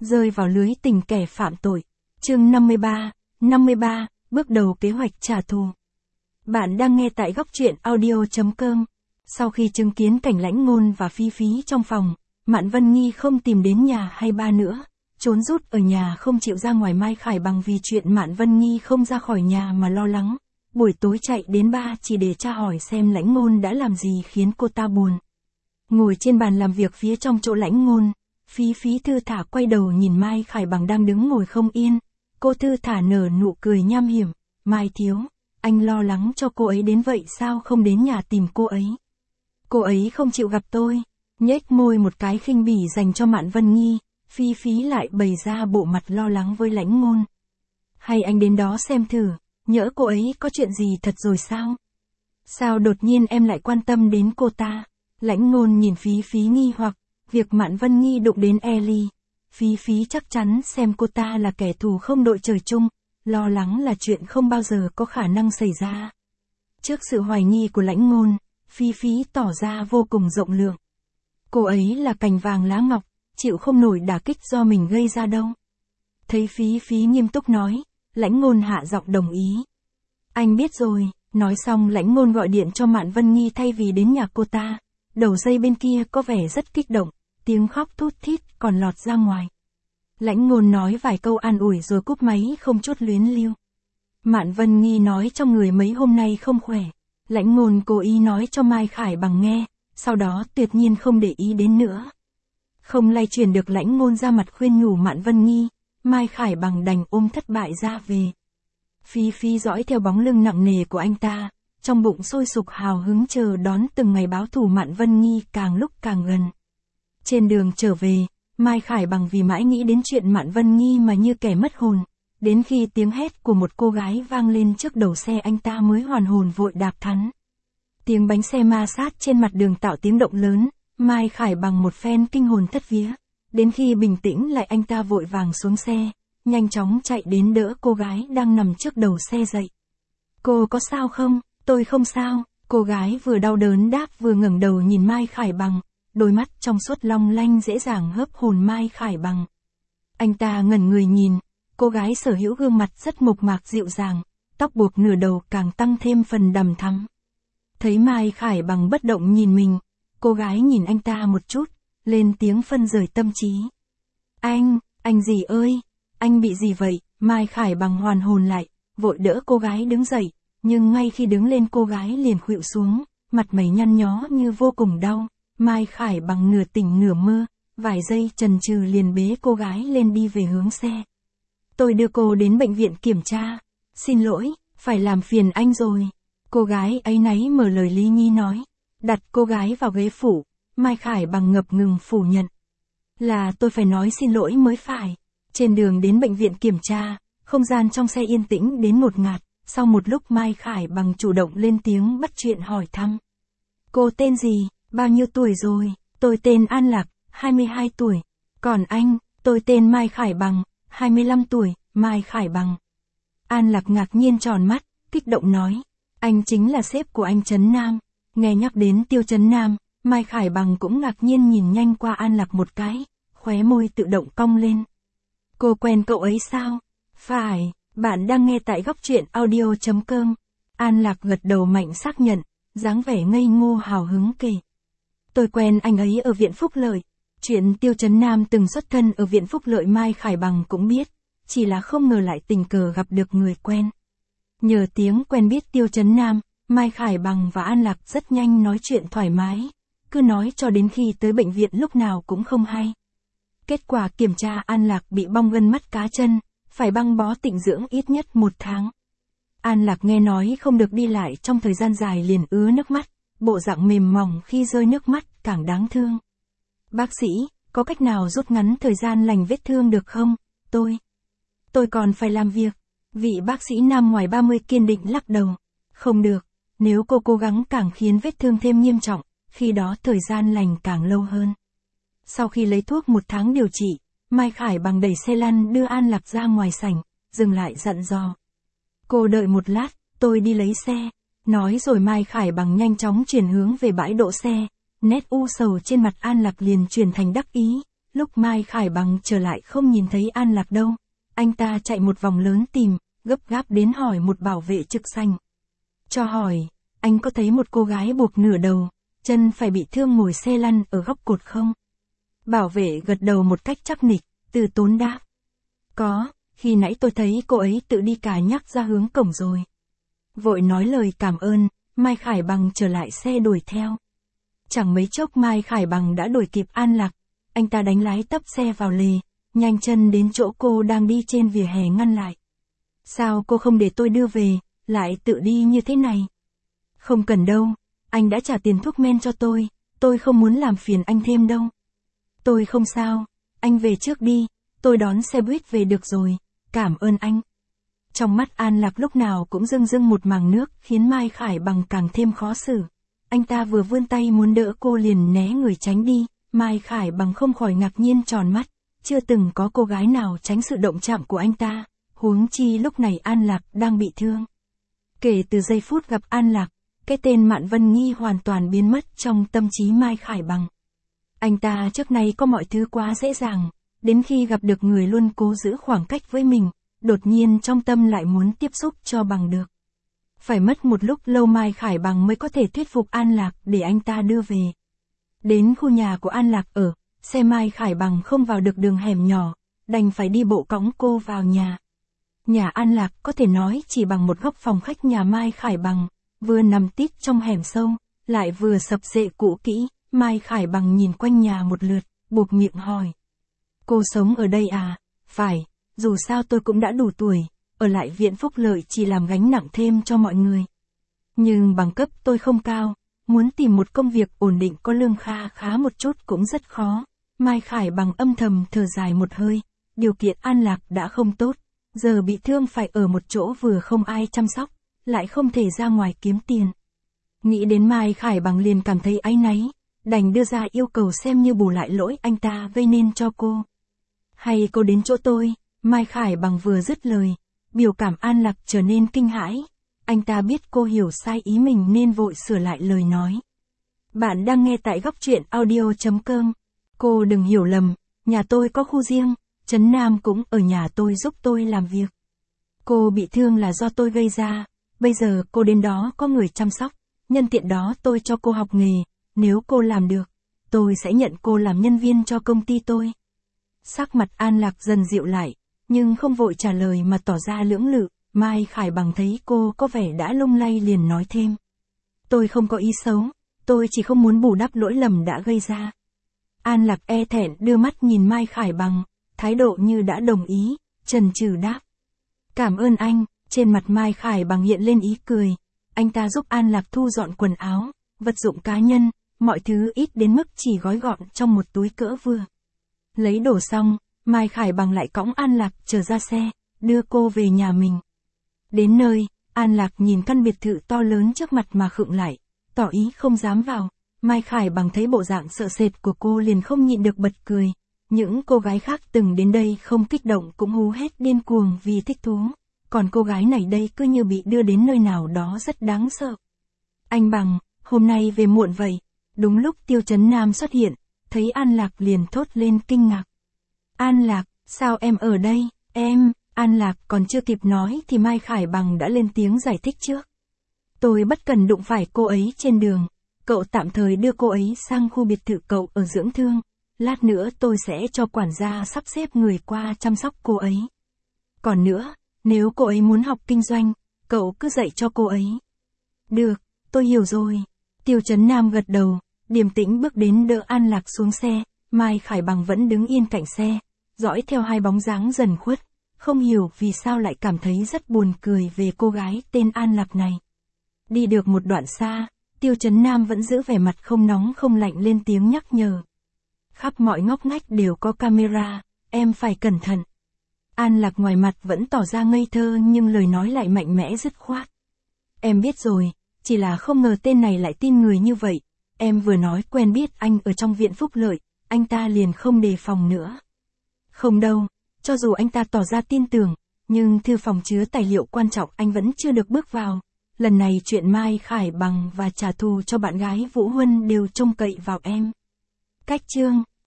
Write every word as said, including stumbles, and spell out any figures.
rơi vào lưới tình kẻ phạm tội. Chương năm mươi ba, năm mươi ba, bước đầu kế hoạch trả thù. Bạn đang nghe tại góc truyện audio chấm com. Sau khi chứng kiến cảnh Lãnh Ngôn và Phi Phi trong phòng, Mạn Vân Nghi không tìm đến nhà hay ba nữa, trốn rút ở nhà không chịu ra ngoài. Mai Khải Bằng vì chuyện Mạn Vân Nghi không ra khỏi nhà mà lo lắng, buổi tối chạy đến ba chỉ để tra hỏi xem Lãnh Ngôn đã làm gì khiến cô ta buồn. Ngồi trên bàn làm việc phía trong chỗ Lãnh Ngôn, Phi Phi thư thả quay đầu nhìn Mai Khải Bằng đang đứng ngồi không yên. Cô thư thả nở nụ cười nham hiểm. Mai thiếu, anh lo lắng cho cô ấy đến vậy sao không đến nhà tìm cô ấy? Cô ấy không chịu gặp tôi. Nhếch môi một cái khinh bỉ dành cho Mạn Vân Nghi, Phi Phi lại bày ra bộ mặt lo lắng với Lãnh Ngôn. Hay anh đến đó xem thử, nhỡ cô ấy có chuyện gì thật rồi sao? Sao đột nhiên em lại quan tâm đến cô ta? Lãnh Ngôn nhìn Phi Phi nghi hoặc, việc Mạn Vân Nghi đụng đến Ellie. Phi Phi chắc chắn xem cô ta là kẻ thù không đội trời chung, lo lắng là chuyện không bao giờ có khả năng xảy ra. Trước sự hoài nghi của Lãnh Ngôn, Phi Phi tỏ ra vô cùng rộng lượng. Cô ấy là cành vàng lá ngọc, chịu không nổi đả kích do mình gây ra đâu. Thấy Phi Phi nghiêm túc nói, Lãnh Ngôn hạ giọng đồng ý. Anh biết rồi. Nói xong Lãnh Ngôn gọi điện cho Mạn Vân Nghi thay vì đến nhà cô ta. Đầu dây bên kia có vẻ rất kích động, tiếng khóc thút thít còn lọt ra ngoài. Lãnh Ngôn nói vài câu an ủi rồi cúp máy không chút luyến lưu. Mạn Vân Nghi nói trong người mấy hôm nay không khỏe. Lãnh Ngôn cố ý nói cho Mai Khải Bằng nghe, sau đó tuyệt nhiên không để ý đến nữa. Không lay chuyển được Lãnh Ngôn ra mặt khuyên nhủ Mạn Vân Nghi, Mai Khải Bằng đành ôm thất bại ra về. Phi Phi dõi theo bóng lưng nặng nề của anh ta, trong bụng sôi sục hào hứng chờ đón từng ngày báo thù Mạn Vân Nghi càng lúc càng gần. Trên đường trở về, Mai Khải Bằng vì mãi nghĩ đến chuyện Mạn Vân Nghi mà như kẻ mất hồn, đến khi tiếng hét của một cô gái vang lên trước đầu xe anh ta mới hoàn hồn vội đạp thắng. Tiếng bánh xe ma sát trên mặt đường tạo tiếng động lớn, Mai Khải Bằng một phen kinh hồn thất vía, đến khi bình tĩnh lại anh ta vội vàng xuống xe, nhanh chóng chạy đến đỡ cô gái đang nằm trước đầu xe dậy. Cô có sao không? Tôi không sao. Cô gái vừa đau đớn đáp vừa ngẩng đầu nhìn Mai Khải Bằng, đôi mắt trong suốt long lanh dễ dàng hớp hồn Mai Khải Bằng. Anh ta ngẩn người nhìn, cô gái sở hữu gương mặt rất mộc mạc dịu dàng, tóc buộc nửa đầu càng tăng thêm phần đằm thắm. Thấy Mai Khải Bằng bất động nhìn mình, cô gái nhìn anh ta một chút, lên tiếng phân rời tâm trí. Anh, anh gì ơi, anh bị gì vậy? Mai Khải Bằng hoàn hồn lại, vội đỡ cô gái đứng dậy, nhưng ngay khi đứng lên cô gái liền khuỵu xuống, mặt mày nhăn nhó như vô cùng đau. Mai Khải Bằng nửa tỉnh nửa mơ, vài giây chần chừ liền bế cô gái lên đi về hướng xe. Tôi đưa cô đến bệnh viện kiểm tra. Xin lỗi, phải làm phiền anh rồi. Cô gái áy náy mở lời Lý Nhi nói. Đặt cô gái vào ghế phụ, Mai Khải Bằng ngập ngừng phủ nhận. Là tôi phải nói xin lỗi mới phải. Trên đường đến bệnh viện kiểm tra, không gian trong xe yên tĩnh đến ngột ngạt. Sau một lúc Mai Khải Bằng chủ động lên tiếng bắt chuyện hỏi thăm. Cô tên gì? Bao nhiêu tuổi rồi? Tôi tên An Lạc, hai mươi hai tuổi. Còn anh? Tôi tên Mai Khải Bằng, hai mươi lăm tuổi. Mai Khải Bằng. An Lạc ngạc nhiên tròn mắt, kích động nói. Anh chính là sếp của anh Trấn Nam. Nghe nhắc đến Tiêu Trấn Nam, Mai Khải Bằng cũng ngạc nhiên nhìn nhanh qua An Lạc một cái, khóe môi tự động cong lên. Cô quen cậu ấy sao? Phải, bạn đang nghe tại góc truyện audio chấm com. An Lạc gật đầu mạnh xác nhận, dáng vẻ ngây ngô hào hứng kể. Tôi quen anh ấy ở Viện Phúc Lợi. Chuyện Tiêu Trấn Nam từng xuất thân ở Viện Phúc Lợi Mai Khải Bằng cũng biết, chỉ là không ngờ lại tình cờ gặp được người quen. Nhờ tiếng quen biết Tiêu Trấn Nam, Mai Khải Bằng và An Lạc rất nhanh nói chuyện thoải mái, cứ nói cho đến khi tới bệnh viện lúc nào cũng không hay. Kết quả kiểm tra An Lạc bị bong gân mắt cá chân, phải băng bó tịnh dưỡng ít nhất một tháng. An Lạc nghe nói không được đi lại trong thời gian dài liền ứa nước mắt, bộ dạng mềm mỏng khi rơi nước mắt càng đáng thương. Bác sĩ, có cách nào rút ngắn thời gian lành vết thương được không? Tôi, tôi còn phải làm việc. Vị bác sĩ nam ngoài ba mươi kiên định lắc đầu. Không được, nếu cô cố gắng càng khiến vết thương thêm nghiêm trọng, khi đó thời gian lành càng lâu hơn. Sau khi lấy thuốc một tháng điều trị, Mai Khải Bằng đẩy xe lăn đưa An Lạc ra ngoài sảnh, dừng lại dặn dò. Cô đợi một lát, tôi đi lấy xe. Nói rồi Mai Khải Bằng nhanh chóng chuyển hướng về bãi đỗ xe, nét u sầu trên mặt An Lạc liền chuyển thành đắc ý, Lúc Mai Khải Bằng trở lại không nhìn thấy An Lạc đâu. Anh ta chạy một vòng lớn tìm, gấp gáp đến hỏi một bảo vệ trực xanh. Cho hỏi, anh có thấy một cô gái buộc nửa đầu, chân phải bị thương ngồi xe lăn ở góc cột không? Bảo vệ gật đầu một cách chắc nịch, từ tốn đáp. Có, khi nãy tôi thấy cô ấy tự đi cà nhắc ra hướng cổng rồi. Vội nói lời cảm ơn, Mai Khải Bằng trở lại xe đuổi theo. Chẳng mấy chốc Mai Khải Bằng đã đuổi kịp An Lạc, anh ta đánh lái tấp xe vào lề, nhanh chân đến chỗ cô đang đi trên vỉa hè ngăn lại. Sao cô không để tôi đưa về, lại tự đi như thế này? Không cần đâu, anh đã trả tiền thuốc men cho tôi, tôi không muốn làm phiền anh thêm đâu. Tôi không sao, anh về trước đi, tôi đón xe buýt về được rồi, cảm ơn anh. Trong mắt An Lạc lúc nào cũng rưng rưng một màng nước khiến Mai Khải Bằng càng thêm khó xử. Anh ta vừa vươn tay muốn đỡ cô liền né người tránh đi, Mai Khải Bằng không khỏi ngạc nhiên tròn mắt, chưa từng có cô gái nào tránh sự động chạm của anh ta, huống chi lúc này An Lạc đang bị thương. Kể từ giây phút gặp An Lạc, cái tên Mạn Vân Nghi hoàn toàn biến mất trong tâm trí Mai Khải Bằng. Anh ta trước nay có mọi thứ quá dễ dàng, đến khi gặp được người luôn cố giữ khoảng cách với mình, đột nhiên trong tâm lại muốn tiếp xúc cho bằng được. Phải mất một lúc lâu Mai Khải Bằng mới có thể thuyết phục An Lạc để anh ta đưa về. Đến khu nhà của An Lạc ở, xe Mai Khải Bằng không vào được đường hẻm nhỏ, đành phải đi bộ cõng cô vào nhà. Nhà An Lạc có thể nói chỉ bằng một góc phòng khách nhà Mai Khải Bằng, vừa nằm tít trong hẻm sâu, lại vừa sập xệ cũ kỹ. Mai Khải Bằng nhìn quanh nhà một lượt, buộc miệng hỏi. Cô sống ở đây à? Phải, dù sao tôi cũng đã đủ tuổi, ở lại viện phúc lợi chỉ làm gánh nặng thêm cho mọi người. Nhưng bằng cấp tôi không cao, muốn tìm một công việc ổn định có lương kha khá một chút cũng rất khó. Mai Khải Bằng âm thầm thở dài một hơi, điều kiện An Lạc đã không tốt, giờ bị thương phải ở một chỗ vừa không ai chăm sóc, lại không thể ra ngoài kiếm tiền. Nghĩ đến Mai Khải Bằng liền cảm thấy áy náy, đành đưa ra yêu cầu xem như bù lại lỗi anh ta gây nên cho cô. Hay cô đến chỗ tôi, Mai Khải Bằng vừa dứt lời, biểu cảm An Lạc trở nên kinh hãi. Anh ta biết cô hiểu sai ý mình nên vội sửa lại lời nói. Bạn đang nghe tại góc truyện audio chấm com. Cô đừng hiểu lầm, nhà tôi có khu riêng, Trấn Nam cũng ở nhà tôi giúp tôi làm việc. Cô bị thương là do tôi gây ra, bây giờ cô đến đó có người chăm sóc, nhân tiện đó tôi cho cô học nghề, nếu cô làm được, tôi sẽ nhận cô làm nhân viên cho công ty tôi. Sắc mặt An Lạc dần dịu lại, nhưng không vội trả lời mà tỏ ra lưỡng lự. Mai Khải Bằng thấy cô có vẻ đã lung lay liền nói thêm. Tôi không có ý xấu, tôi chỉ không muốn bù đắp lỗi lầm đã gây ra. An Lạc e thẹn đưa mắt nhìn Mai Khải Bằng, thái độ như đã đồng ý, chần chừ đáp. Cảm ơn anh, trên mặt Mai Khải Bằng hiện lên ý cười. Anh ta giúp An Lạc thu dọn quần áo, vật dụng cá nhân, mọi thứ ít đến mức chỉ gói gọn trong một túi cỡ vừa. Lấy đồ xong, Mai Khải Bằng lại cõng An Lạc trở ra xe, đưa cô về nhà mình. Đến nơi, An Lạc nhìn căn biệt thự to lớn trước mặt mà khựng lại, tỏ ý không dám vào. Mai Khải Bằng thấy bộ dạng sợ sệt của cô liền không nhịn được bật cười. Những cô gái khác từng đến đây không kích động cũng hú hét điên cuồng vì thích thú. Còn cô gái này đây cứ như bị đưa đến nơi nào đó rất đáng sợ. Anh Bằng, hôm nay về muộn vậy. Đúng lúc Tiêu Trấn Nam xuất hiện, thấy An Lạc liền thốt lên kinh ngạc. An Lạc, sao em ở đây, em... An Lạc còn chưa kịp nói thì Mai Khải Bằng đã lên tiếng giải thích trước. Tôi bất cần đụng phải cô ấy trên đường, cậu tạm thời đưa cô ấy sang khu biệt thự cậu ở dưỡng thương, lát nữa tôi sẽ cho quản gia sắp xếp người qua chăm sóc cô ấy. Còn nữa, nếu cô ấy muốn học kinh doanh, cậu cứ dạy cho cô ấy. Được, tôi hiểu rồi. Tiêu Trấn Nam gật đầu, điềm tĩnh bước đến đỡ An Lạc xuống xe, Mai Khải Bằng vẫn đứng yên cạnh xe, dõi theo hai bóng dáng dần khuất. Không hiểu vì sao lại cảm thấy rất buồn cười về cô gái tên An Lạc này. Đi được một đoạn xa, Tiêu Trấn Nam vẫn giữ vẻ mặt không nóng không lạnh lên tiếng nhắc nhở. Khắp mọi ngóc ngách đều có camera, em phải cẩn thận. An Lạc ngoài mặt vẫn tỏ ra ngây thơ nhưng lời nói lại mạnh mẽ dứt khoát. Em biết rồi, chỉ là không ngờ tên này lại tin người như vậy. Em vừa nói quen biết anh ở trong viện phúc lợi, anh ta liền không đề phòng nữa. Không đâu. Cho dù anh ta tỏ ra tin tưởng, nhưng thư phòng chứa tài liệu quan trọng anh vẫn chưa được bước vào. Lần này chuyện Mai Khải Bằng và trả thù cho bạn gái Vũ Huân đều trông cậy vào em. Cách chương